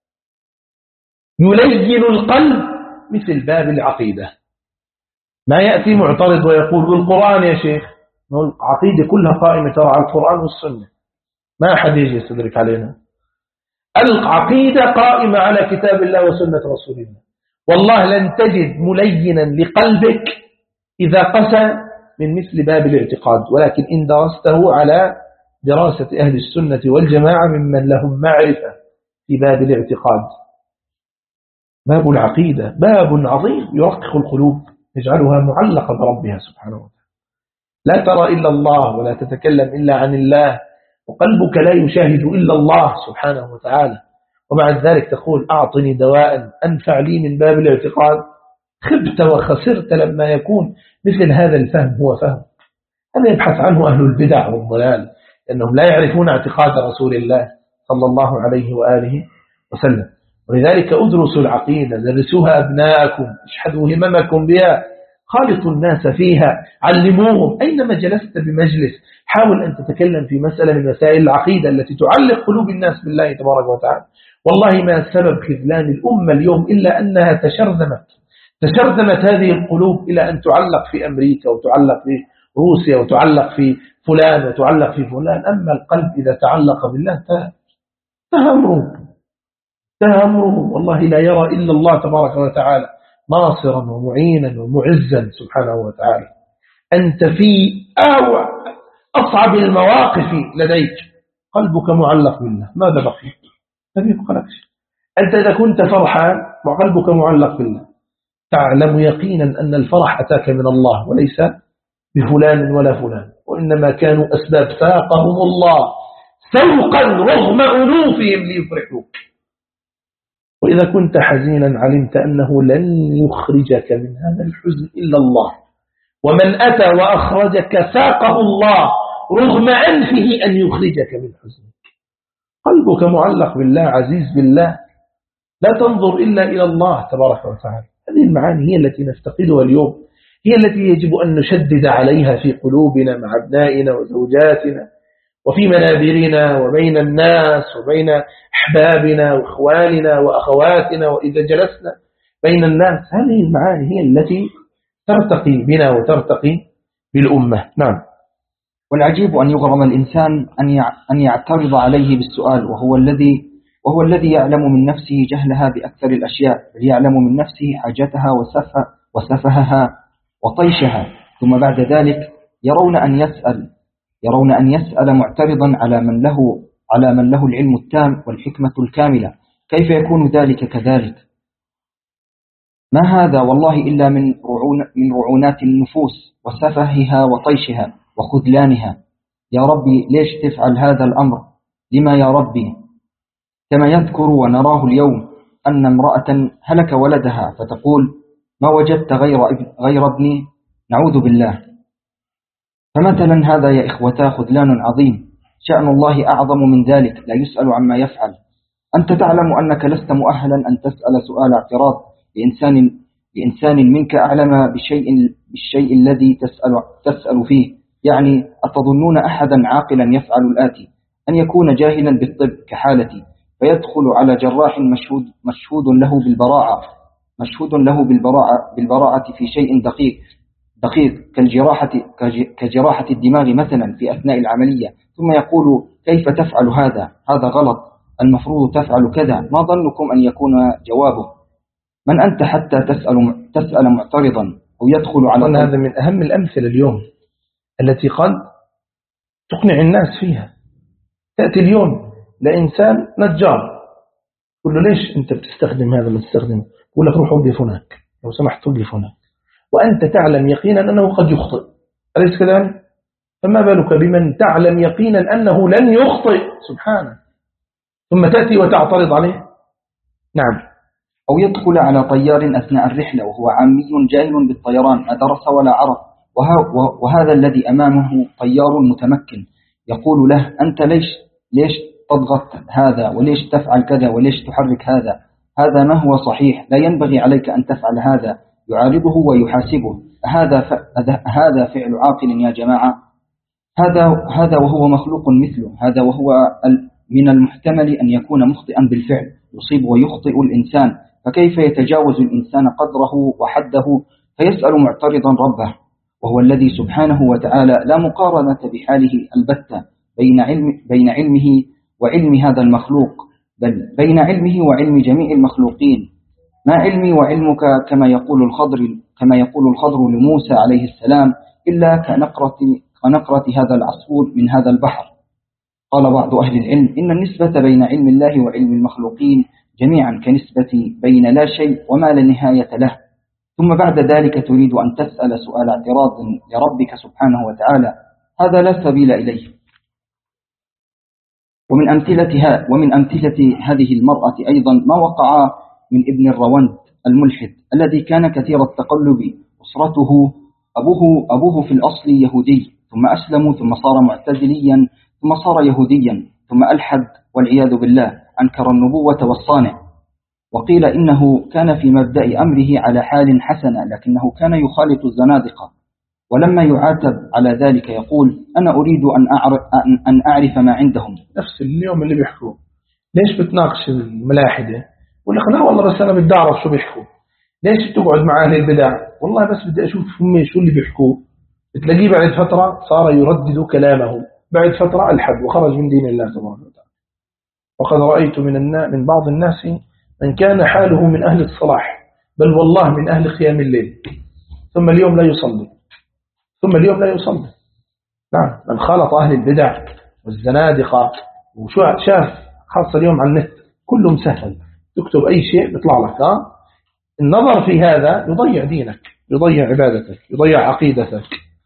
يلين القلب مثل باب العقيدة. ما يأتي معترض ويقول والقرآن يا شيخ، العقيدة كلها قائمة ترى على القرآن والسنة، ما أحد يجي يستدرك علينا. العقيدة قائمة على كتاب الله وسنة رسول الله. والله لن تجد ملينا لقلبك إذا قسى من مثل باب الاعتقاد، ولكن إن درسته على دراسة أهل السنة والجماعة ممن لهم معرفة في باب الاعتقاد. باب العقيدة باب عظيم يرقق القلوب، يجعلها معلقة بربها سبحانه وتعالى. لا ترى إلا الله ولا تتكلم إلا عن الله، وقلبك لا يشاهد إلا الله سبحانه وتعالى، ومع ذلك تقول أعطني دواء أنفع لي من باب الاعتقاد. خبت وخسرت لما يكون مثل هذا الفهم هو فهم. هذا يبحث عنه أهل البدع والضلال، لأنهم لا يعرفون اعتقاد رسول الله صلى الله عليه وآله وسلم. ولذلك أدرسوا العقيدة، درسوها أبناءكم، اشحذوا هممكم بها، خالطوا الناس فيها، علموهم. أينما جلست بمجلس حاول أن تتكلم في مسألة من مسائل العقيدة التي تعلق قلوب الناس بالله تبارك وتعالى. والله ما سبب خذلان الأمة اليوم إلا أنها تشرذمت هذه القلوب إلى أن تعلق في أمريكا وتعلق في روسيا وتعلق في فلان وتعلق في فلان. أما القلب إذا تعلق بالله تهمره والله لا يرى إلا الله تبارك وتعالى ناصرا ومعينا ومعزا سبحانه وتعالى. أنت في أصعب المواقف لديك قلبك معلق بالله، ماذا بقي؟ لم يبقى لك شيء. أنت إذا كنت فرحان وقلبك معلق بالله تعلم يقينا أن الفرح أتاك من الله وليس بفلان ولا فلان، وإنما كانوا أسباب ساقهم الله سوقا رغم أنوفهم ليفرحوك. وإذا كنت حزينا علمت أنه لن يخرجك من هذا الحزن إلا الله، ومن أتى وأخرجك ساقه الله رغم أنفه أن يخرجك من حزنك. قلبك معلق بالله، عزيز بالله، لا تنظر إلا إلى الله تبارك وتعالى. هذه المعاني هي التي نفتقدها اليوم، هي التي يجب أن نشدد عليها في قلوبنا مع أبنائنا وزوجاتنا وفي منابرنا وبين الناس وبين أحبابنا وإخواننا وأخواتنا، وإذا جلسنا بين الناس هذه المعاني هي التي ترتقي بنا وترتقي بالأمة. نعم. والعجيب أن يغرم الإنسان أن يعترض عليه بالسؤال، وهو الذي يعلم من نفسه جهلها بأكثر الأشياء، يعلم من نفسه حاجتها وسفهها وطيشها، ثم بعد ذلك يرون أن يسأل معترضا على من له العلم التام والحكمة الكاملة. كيف يكون ذلك كذلك؟ ما هذا والله إلا من رعونات النفوس وسفهها وطيشها وخذلانها. يا ربي ليش تفعل هذا الأمر؟ لما يا ربي؟ كما يذكر ونراه اليوم أن امرأة هلك ولدها فتقول ما وجدت غير ابني، نعوذ بالله. فمثلا هذا يا إخوتا خذلان عظيم، شأن الله أعظم من ذلك، لا يسأل عما يفعل. أنت تعلم أنك لست مؤهلا أن تسأل سؤال اعتراض لإنسان منك أعلم بالشيء الذي تسأل فيه. يعني أتظنون أحدا عاقلا يفعل الآتي: أن يكون جاهلا بالطب كحالتي فيدخل على جراح مشهود له بالبراعة في شيء دقيق دقيق كجراحة الدماغ مثلا في أثناء العملية، ثم يقول كيف تفعل هذا غلط، المفروض تفعل كذا، ما ظنكم أن يكون جوابه؟ من أنت حتى تسأل معترضا أو يدخل على هذا من أهم الأمثلة اليوم التي قد تقنع الناس فيها. تأتي اليوم لإنسان نجار، تقول له ليش أنت بتستخدم هذا ما تستخدمه؟ يقول لك روح وقف هناك لو سمحت، وقف هناك، وأنت تعلم يقينا أنه قد يخطئ، أليس كذلك؟ فما بالك بمن تعلم يقينا أنه لن يخطئ سبحانه، ثم تأتي وتعترض عليه؟ نعم. أو يدخل على طيار أثناء الرحلة وهو عامي جاهل بالطيران، أدرس ولا عرف، وهذا الذي أمامه طيار متمكن، يقول له أنت ليش تضغط هذا، وليش تفعل كذا، وليش تحرك هذا ما هو صحيح، لا ينبغي عليك أن تفعل هذا، يعارضه ويحاسبه، هذا فعل عاقل يا جماعة؟ هذا وهو مخلوق مثله، هذا وهو من المحتمل أن يكون مخطئا بالفعل، يصيب ويخطئ الإنسان، فكيف يتجاوز الإنسان قدره وحده فيسأل معترضا ربه، وهو الذي سبحانه وتعالى لا مقارنة بحاله البتة بين علمه وعلم هذا المخلوق، بل بين علمه وعلم جميع المخلوقين. ما علمي وعلمك كما يقول الخضر لموسى عليه السلام إلا كنقرة هذا العصفور من هذا البحر. قال بعض أهل العلم إن النسبة بين علم الله وعلم المخلوقين جميعا كنسبة بين لا شيء وما لا نهاية له، ثم بعد ذلك تريد أن تسأل سؤال اعتراض لربك سبحانه وتعالى، هذا لا سبيل إليه. ومن أمثلة هذه المرأة أيضا ما وقع من ابن الروند الملحد الذي كان كثير التقلب، أسرته أبوه في الأصل يهودي، ثم أسلم، ثم صار معتزليا، ثم صار يهوديا، ثم ألحد والعياذ بالله، أنكر النبوة والصانع. وقيل إنه كان في مبدأ أمره على حال حسنة، لكنه كان يخالط الزنادقة، ولما يعاتب على ذلك يقول أنا أريد أن أعرف ما عندهم. نفس اليوم اللي بيحكوا ليش بتناقش الملاحدة؟ يقول لك لا والله بس أنا بدي أعرف شو بيحكوا. ليش تقعد مع أهل البدع؟ والله بس بدي أشوف هم شو اللي بيحكوا. بتلاقيه بعد فترة صار يردد كلامهم، بعد فترة ألحد وخرج من دين الله تبارك وتعالى. وقد رأيت من بعض الناس من كان حاله من أهل الصلاح، بل والله من أهل قيام الليل، ثم اليوم لا يصلي. نعم، من خالط أهل البدع والزنادقة وشو شاف، خاصة اليوم على النت كله مسهل، تكتب أي شيء بيطلع لك. النظر في هذا يضيع دينك، يضيع عبادتك، يضيع عقيدتك.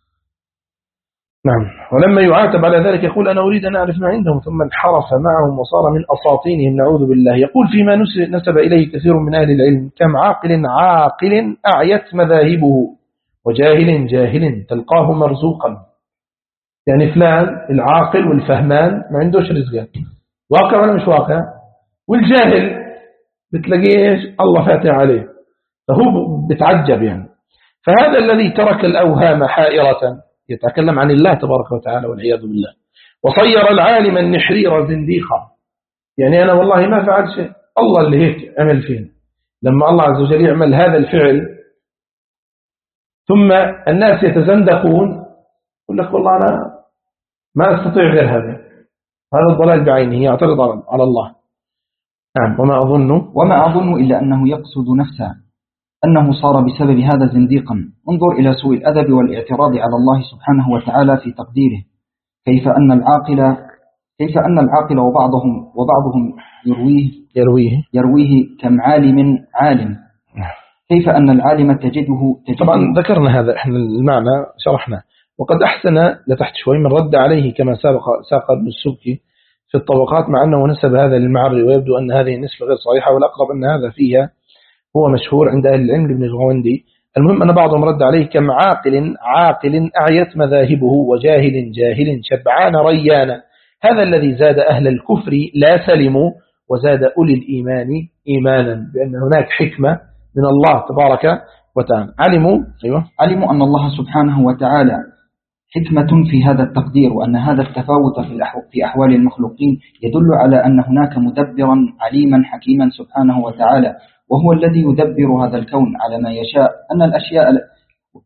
نعم. ولما يعاتب على ذلك يقول أنا أريد أن أعرف ما عندهم، ثم انحرف معهم وصار من أساطينهم نعوذ بالله. يقول فيما نسب إليه كثير من أهل العلم كم عاقل أعيت مذاهبه، وجاهل جاهل تلقاه مرزوقا. يعني فلان العاقل والفهمان ما عندوش رزق، واقع ولا مش واقع؟ والجاهل بتلاقيه الله فاتح عليه، فهو بتعجب يعني. فهذا الذي ترك الأوهام حائرة يتكلم عن الله تبارك وتعالى والعياذ بالله، وصير العالم النحرير زنديقا. يعني أنا والله ما فعل شيء، الله اللي هيك عمل فينا. لما الله عز وجل يعمل هذا الفعل ثم الناس يتزندقون، يقول لك والله أنا ما أستطيع غير هذا الضلال بعينه، يعترض على الله. نعم. وما أظن إلا أنه يقصد نفسه، أنه صار بسبب هذا زنديقا. انظر إلى سوء الأدب والاعتراض على الله سبحانه وتعالى في تقديره، كيف أن العاقل وبعضهم يرويه كم عالم، كيف أن العالم تجده. طبعا ذكرنا هذا احنا المعنى شرحنا، وقد أحسن لتحت شوي من رد عليه كما ساق ابن السبكي في الطبقات، مع أنه نسب هذا للمعري، ويبدو أن هذه النسبة غير صحيحة، والأقرب أن هذا فيها هو مشهور عند أهل العلم لابن الغوندي. المهم أن بعضهم رد عليه كم عاقل أعيت مذاهبه، وجاهل جاهل شبعان ريانا. هذا الذي زاد أهل الكفر لا سلموا، وزاد أولي الإيمان إيمانا، بأن هناك حكمة من الله تبارك وتعالى. علموا أن الله سبحانه وتعالى حكمة في هذا التقدير، وأن هذا التفاوت في أحوال المخلوقين يدل على أن هناك مدبرا عليما حكيما سبحانه وتعالى، وهو الذي يدبر هذا الكون على ما يشاء.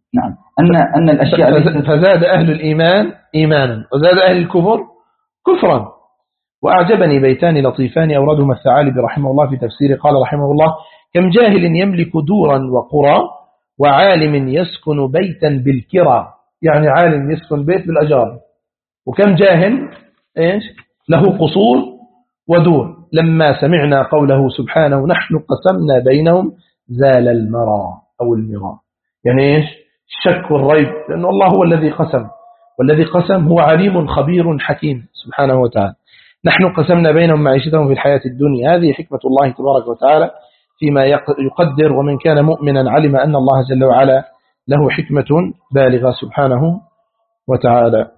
نعم أن الأشياء فزاد أهل الإيمان إيمانا وزاد أهل الكفر كفرا. وأعجبني بيتان لطيفان أوردهما الثعالبي رحمه الله في تفسيره. قال رحمه الله: كم جاهل يملك دورا وقرى وعالم يسكن بيتا بالكرى. يعني عالم يسكن بيت بالأجار، وكم جاهل إيش له قصور ودور. لما سمعنا قوله سبحانه: نحن قسمنا بينهم زال المرى أو المرى، يعني إيش الشك والريب، لأن الله هو الذي قسم، والذي قسم هو عليم خبير حكيم سبحانه وتعالى. نحن قسمنا بينهم معيشتهم في الحياة الدنيا. هذه حكمة الله تبارك وتعالى فيما يقدر، ومن كان مؤمنا علم أن الله جل وعلا له حكمة بالغة سبحانه وتعالى.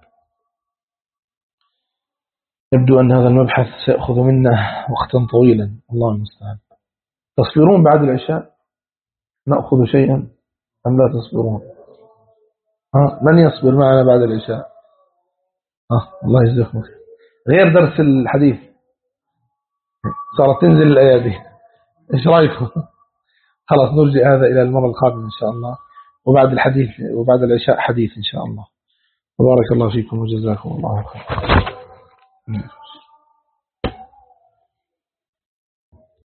يبدو أن هذا المبحث سيأخذ منا وقتا طويلا، الله المستعان. تصبرون بعد العشاء نأخذ شيئا أم لا تصبرون؟ من يصبر معنا بعد العشاء؟ الله يجزاكم خير. غير درس الحديث صارت تنزل الأيادي، إيش رأيكم؟ خلاص نرجع هذا إلى المرة القادمة إن شاء الله، وبعد الحديث وبعد العشاء حديث إن شاء الله. وبارك الله فيكم وجزاكم الله خير.